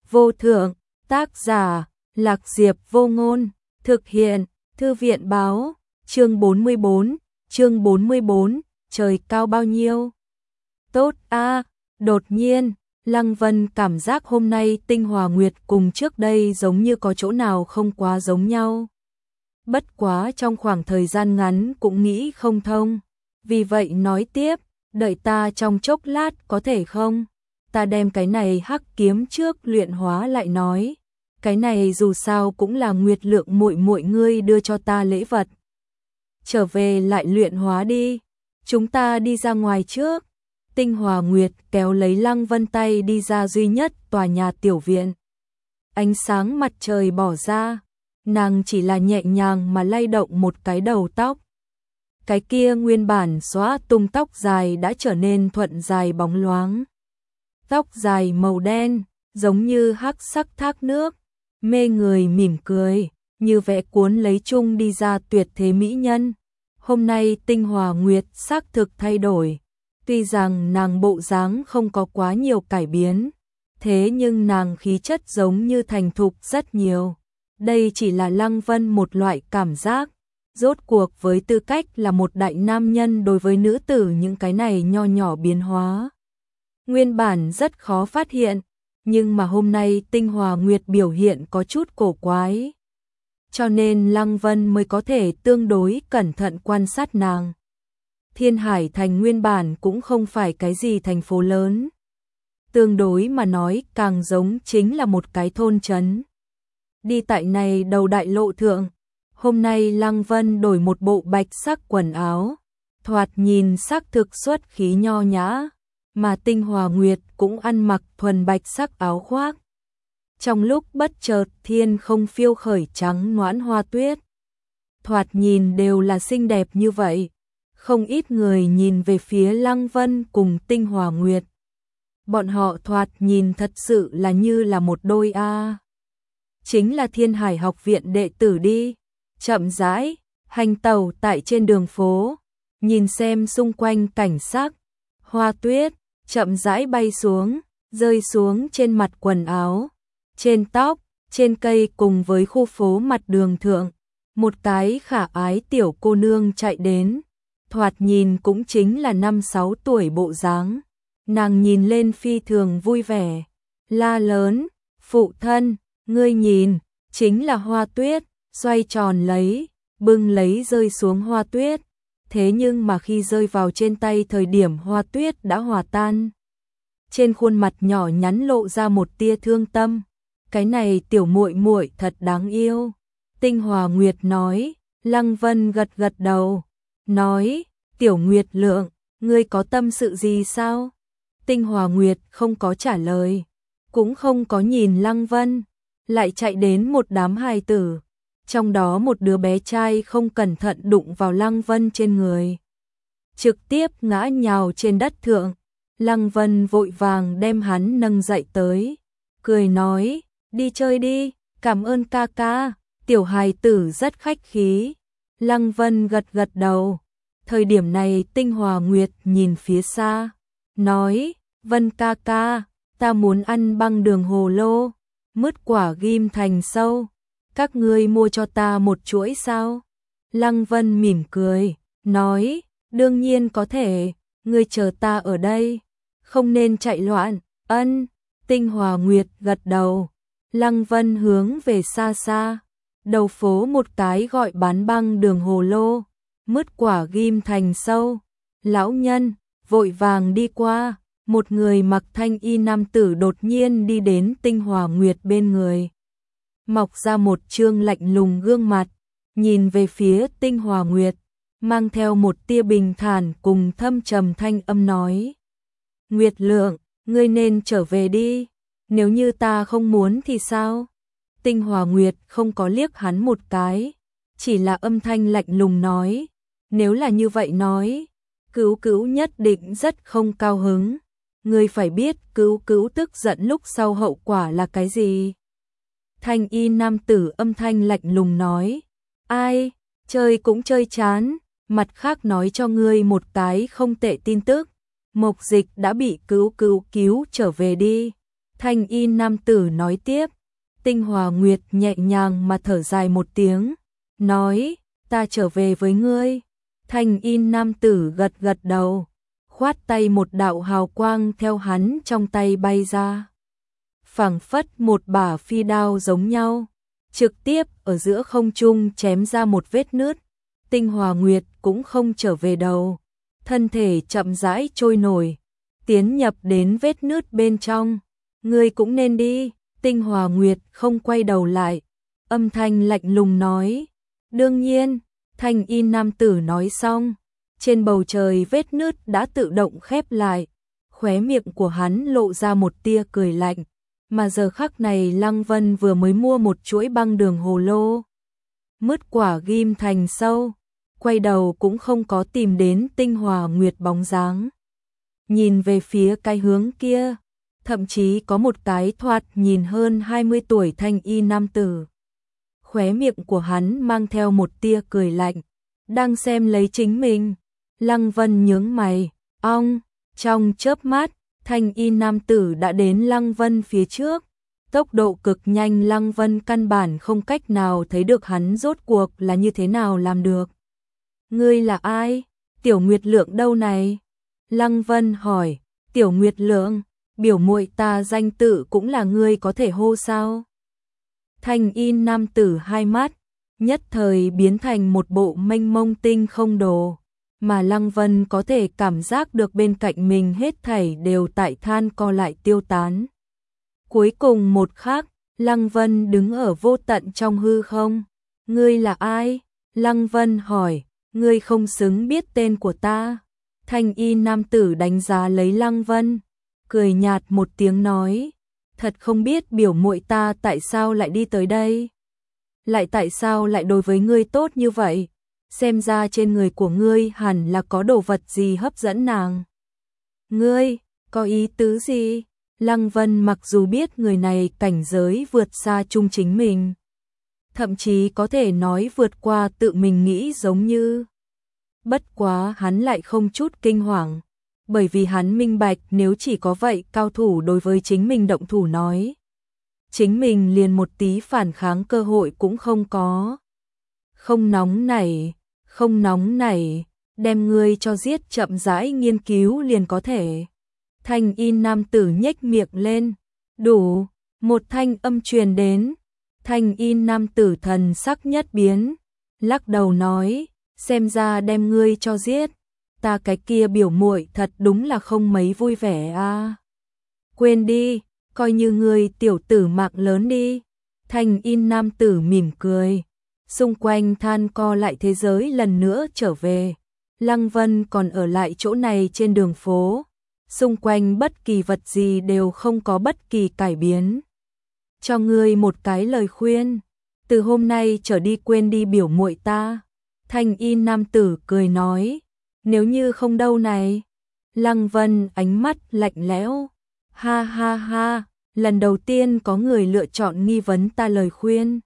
vô thượng, tác giả, Lạc Diệp Vô Ngôn, thực hiện, Thư viện báo, chương 44, trời cao bao nhiêu. Tốt a, đột nhiên, Lăng Vân cảm giác hôm nay Tinh Hòa Nguyệt cùng trước đây giống như có chỗ nào không quá giống nhau. Bất quá trong khoảng thời gian ngắn cũng nghĩ không thông, vì vậy nói tiếp, đợi ta trong chốc lát có thể không? Ta đem cái này hắc kiếm trước luyện hóa lại nói. Cái này dù sao cũng là Nguyệt Lượng muội muội ngươi đưa cho ta lễ vật. Trở về lại luyện hóa đi, chúng ta đi ra ngoài trước. Tinh Hòa Nguyệt kéo lấy Lăng Vân tay đi ra duy nhất tòa nhà tiểu viện. Ánh sáng mặt trời bỏ ra, nàng chỉ là nhẹ nhàng mà lay động một cái đầu tóc. Cái kia nguyên bản xóa tung tóc dài đã trở nên thuận dài bóng loáng. Tóc dài màu đen, giống như hắc sắc thác nước, mê người mỉm cười, như vẽ cuốn lấy chung đi ra tuyệt thế mỹ nhân. Hôm nay Tinh Hòa Nguyệt xác thực thay đổi, tuy rằng nàng bộ dáng không có quá nhiều cải biến, thế nhưng nàng khí chất giống như thành thục rất nhiều. Đây chỉ là Lăng Vân một loại cảm giác, rốt cuộc với tư cách là một đại nam nhân đối với nữ tử những cái này nho nhỏ biến hóa. Nguyên bản rất khó phát hiện, nhưng mà hôm nay Tinh Hòa Nguyệt biểu hiện có chút cổ quái. Cho nên Lăng Vân mới có thể tương đối cẩn thận quan sát nàng. Thiên Hải Thành nguyên bản cũng không phải cái gì thành phố lớn. Tương đối mà nói càng giống chính là một cái thôn trấn. Đi tại này đầu đại lộ thượng, hôm nay Lăng Vân đổi một bộ bạch sắc quần áo, thoạt nhìn sắc thực xuất khí nho nhã, mà Tinh Hòa Nguyệt cũng ăn mặc thuần bạch sắc áo khoác. Trong lúc bất chợt thiên không phiêu khởi trắng noãn hoa tuyết, thoạt nhìn đều là xinh đẹp như vậy. Không ít người nhìn về phía Lăng Vân cùng Tinh Hòa Nguyệt. Bọn họ thoạt nhìn thật sự là như là một đôi a. Chính là Thiên Hải học viện đệ tử đi. Chậm rãi, hành tẩu tại trên đường phố, nhìn xem xung quanh cảnh sắc, hoa tuyết chậm rãi bay xuống, rơi xuống trên mặt quần áo, trên tóc, trên cây cùng với khu phố mặt đường thượng. Một cái khả ái tiểu cô nương chạy đến, thoạt nhìn cũng chính là 5-6 tuổi bộ dáng. Nàng nhìn lên phi thường vui vẻ, la lớn, phụ thân, ngươi nhìn, chính là hoa tuyết, xoay tròn lấy, bưng lấy rơi xuống hoa tuyết. Thế nhưng mà khi rơi vào trên tay thời điểm hoa tuyết đã hòa tan. Trên khuôn mặt nhỏ nhắn lộ ra một tia thương tâm. Cái này tiểu muội muội thật đáng yêu. Tinh Hòa Nguyệt nói. Lăng Vân gật gật đầu, nói, tiểu Nguyệt Lượng, ngươi có tâm sự gì sao? Tinh Hòa Nguyệt không có trả lời, cũng không có nhìn Lăng Vân, lại chạy đến một đám hài tử. Trong đó một đứa bé trai không cẩn thận đụng vào Lăng Vân trên người, trực tiếp ngã nhào trên đất thượng. Lăng Vân vội vàng đem hắn nâng dậy tới, cười nói, đi chơi đi, cảm ơn ca ca. Tiểu hài tử rất khách khí. Lăng Vân gật gật đầu. Thời điểm này Tinh Hòa Nguyệt nhìn phía xa, nói, Vân ca ca, ta muốn ăn băng đường hồ lô, mứt quả ghim thành sâu. Các ngươi mua cho ta một chuỗi sao? Lăng Vân mỉm cười, nói, đương nhiên có thể, ngươi chờ ta ở đây, không nên chạy loạn. Ân. Tinh Hòa Nguyệt gật đầu. Lăng Vân hướng về xa xa, đầu phố một cái gọi bán băng đường hồ lô, mứt quả ghim thành sâu. Lão nhân vội vàng đi qua, một người mặc thanh y nam tử đột nhiên đi đến Tinh Hòa Nguyệt bên người, mọc ra một trương lạnh lùng gương mặt, nhìn về phía Tinh Hòa Nguyệt, mang theo một tia bình thản cùng thâm trầm thanh âm nói, Nguyệt Lượng, ngươi nên trở về đi, nếu như ta không muốn thì sao? Tinh Hòa Nguyệt không có liếc hắn một cái, chỉ là âm thanh lạnh lùng nói, nếu là như vậy nói, Cửu Cửu nhất định rất không cao hứng. Ngươi phải biết Cửu Cửu tức giận lúc sau hậu quả là cái gì? Thanh y nam tử âm thanh lạnh lùng nói, ai, chơi cũng chơi chán, mặt khác nói cho ngươi một cái không tệ tin tức, Mộc Dịch đã bị Cửu Cửu cứu trở về đi. Thanh y nam tử nói tiếp. Tinh Hòa Nguyệt nhẹ nhàng mà thở dài một tiếng, nói, ta trở về với ngươi. Thanh y nam tử gật gật đầu, khoát tay, một đạo hào quang theo hắn trong tay bay ra. Phảng phất một bả phi đao giống nhau, trực tiếp ở giữa không trung chém ra một vết nứt. Tinh Hòa Nguyệt cũng không trở về đầu, thân thể chậm rãi trôi nổi, tiến nhập đến vết nứt bên trong. Ngươi cũng nên đi. Tinh Hòa Nguyệt không quay đầu lại, âm thanh lạnh lùng nói. Đương nhiên. Thanh y nam tử nói xong, trên bầu trời vết nứt đã tự động khép lại, khóe miệng của hắn lộ ra một tia cười lạnh. Mà giờ khắc này Lăng Vân vừa mới mua một chuỗi băng đường hồ lô, mứt quả ghim thành sâu, quay đầu cũng không có tìm đến Tinh Hòa Nguyệt bóng dáng. Nhìn về phía cái hướng kia, thậm chí có một cái thoạt nhìn hơn 20 tuổi thanh y nam tử. Khóe miệng của hắn mang theo một tia cười lạnh, đang xem lấy chính mình. Lăng Vân nhướng mày, trong chớp mắt, thanh y nam tử đã đến Lăng Vân phía trước. Tốc độ cực nhanh, Lăng Vân căn bản không cách nào thấy được hắn rốt cuộc là như thế nào làm được. Ngươi là ai? Tiểu Nguyệt Lượng đâu này? Lăng Vân hỏi. Tiểu Nguyệt Lượng, biểu muội ta danh tự cũng là ngươi có thể hô sao? Thanh y nam tử hai mắt nhất thời biến thành một bộ mênh mông tinh không đồ, mà Lăng Vân có thể cảm giác được bên cạnh mình hết thảy đều tại than co lại tiêu tán. Cuối cùng một khắc, Lăng Vân đứng ở vô tận trong hư không. Ngươi là ai? Lăng Vân hỏi. Ngươi không xứng biết tên của ta. Thanh y nam tử đánh giá lấy Lăng Vân, cười nhạt một tiếng nói, thật không biết biểu muội ta tại sao lại đi tới đây. Lại tại sao lại đối với ngươi tốt như vậy? Xem ra trên người của ngươi hẳn là có đồ vật gì hấp dẫn nàng. Ngươi, có ý tứ gì? Lăng Vân mặc dù biết người này cảnh giới vượt xa chung chính mình, thậm chí có thể nói vượt qua tự mình nghĩ giống như. Bất quá hắn lại không chút kinh hoàng, bởi vì hắn minh bạch nếu chỉ có vậy cao thủ đối với chính mình động thủ nói, chính mình liền một tí phản kháng cơ hội cũng không có. Không nóng nảy, đem ngươi cho giết chậm rãi nghiên cứu liền có thể. Thanh y nam tử nhếch miệng lên, đủ, một thanh âm truyền đến. Thanh y nam tử thần sắc nhất biến, lắc đầu nói, xem ra đem ngươi cho giết, ta cái kia biểu muội thật đúng là không mấy vui vẻ a. Quên đi, coi như ngươi tiểu tử mạng lớn đi. Thanh y nam tử mỉm cười, xung quanh than co lại thế giới lần nữa trở về. Lăng Vân còn ở lại chỗ này trên đường phố, xung quanh bất kỳ vật gì đều không có bất kỳ cải biến. Cho ngươi một cái lời khuyên, từ hôm nay trở đi quên đi biểu muội ta. Thanh y nam tử cười nói, nếu như không đâu này. Lăng Vân ánh mắt lạnh lẽo, ha ha ha, lần đầu tiên có người lựa chọn nghi vấn ta lời khuyên.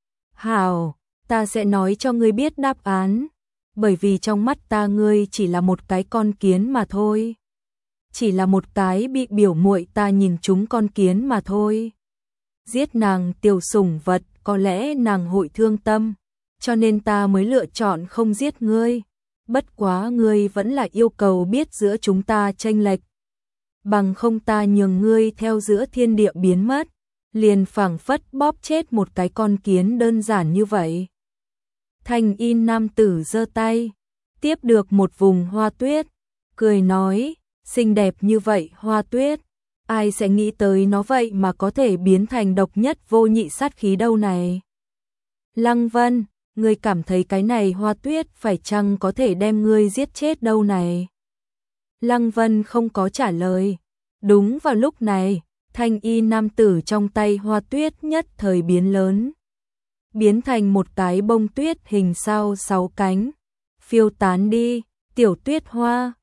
Hảo, ta sẽ nói cho ngươi biết đáp án, bởi vì trong mắt ta ngươi chỉ là một cái con kiến mà thôi. Chỉ là một cái bị biểu muội ta nhìn trúng con kiến mà thôi. Giết nàng tiểu sủng vật có lẽ nàng hội thương tâm, cho nên ta mới lựa chọn không giết ngươi. Bất quá ngươi vẫn là yêu cầu biết giữa chúng ta chênh lệch, bằng không ta nhường ngươi theo giữa thiên địa biến mất, liền phảng phất bóp chết một cái con kiến đơn giản như vậy. Thanh y nam tử giơ tay, tiếp được một vùng hoa tuyết, cười nói, xinh đẹp như vậy hoa tuyết, ai sẽ nghĩ tới nó vậy mà có thể biến thành độc nhất vô nhị sát khí đâu này. Lăng Vân, ngươi cảm thấy cái này hoa tuyết phải chăng có thể đem ngươi giết chết đâu này? Lăng Vân không có trả lời. Đúng vào lúc này, thanh y nam tử trong tay hoa tuyết nhất thời biến lớn, biến thành một cái bông tuyết hình sao 6 cánh, phiêu tán đi. Tiểu tuyết hoa,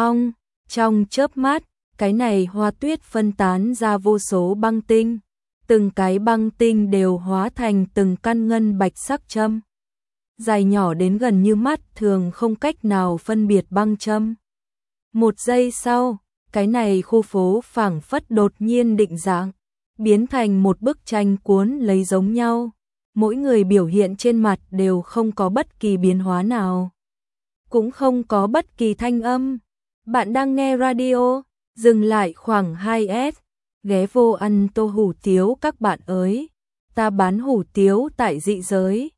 trong chớp mắt, cái này hoa tuyết phân tán ra vô số băng tinh, từng cái băng tinh đều hóa thành từng căn ngân bạch sắc châm, dài nhỏ đến gần như mắt thường không cách nào phân biệt băng châm. Một giây sau, cái này khu phố phảng phất đột nhiên định dạng, biến thành một bức tranh cuốn lấy giống nhau. Mỗi người biểu hiện trên mặt đều không có bất kỳ biến hóa nào, cũng không có bất kỳ thanh âm. Bạn đang nghe radio, dừng lại khoảng 2S, ghé vô ăn tô hủ tiếu các bạn ơi. Ta bán hủ tiếu tại Dị Giới.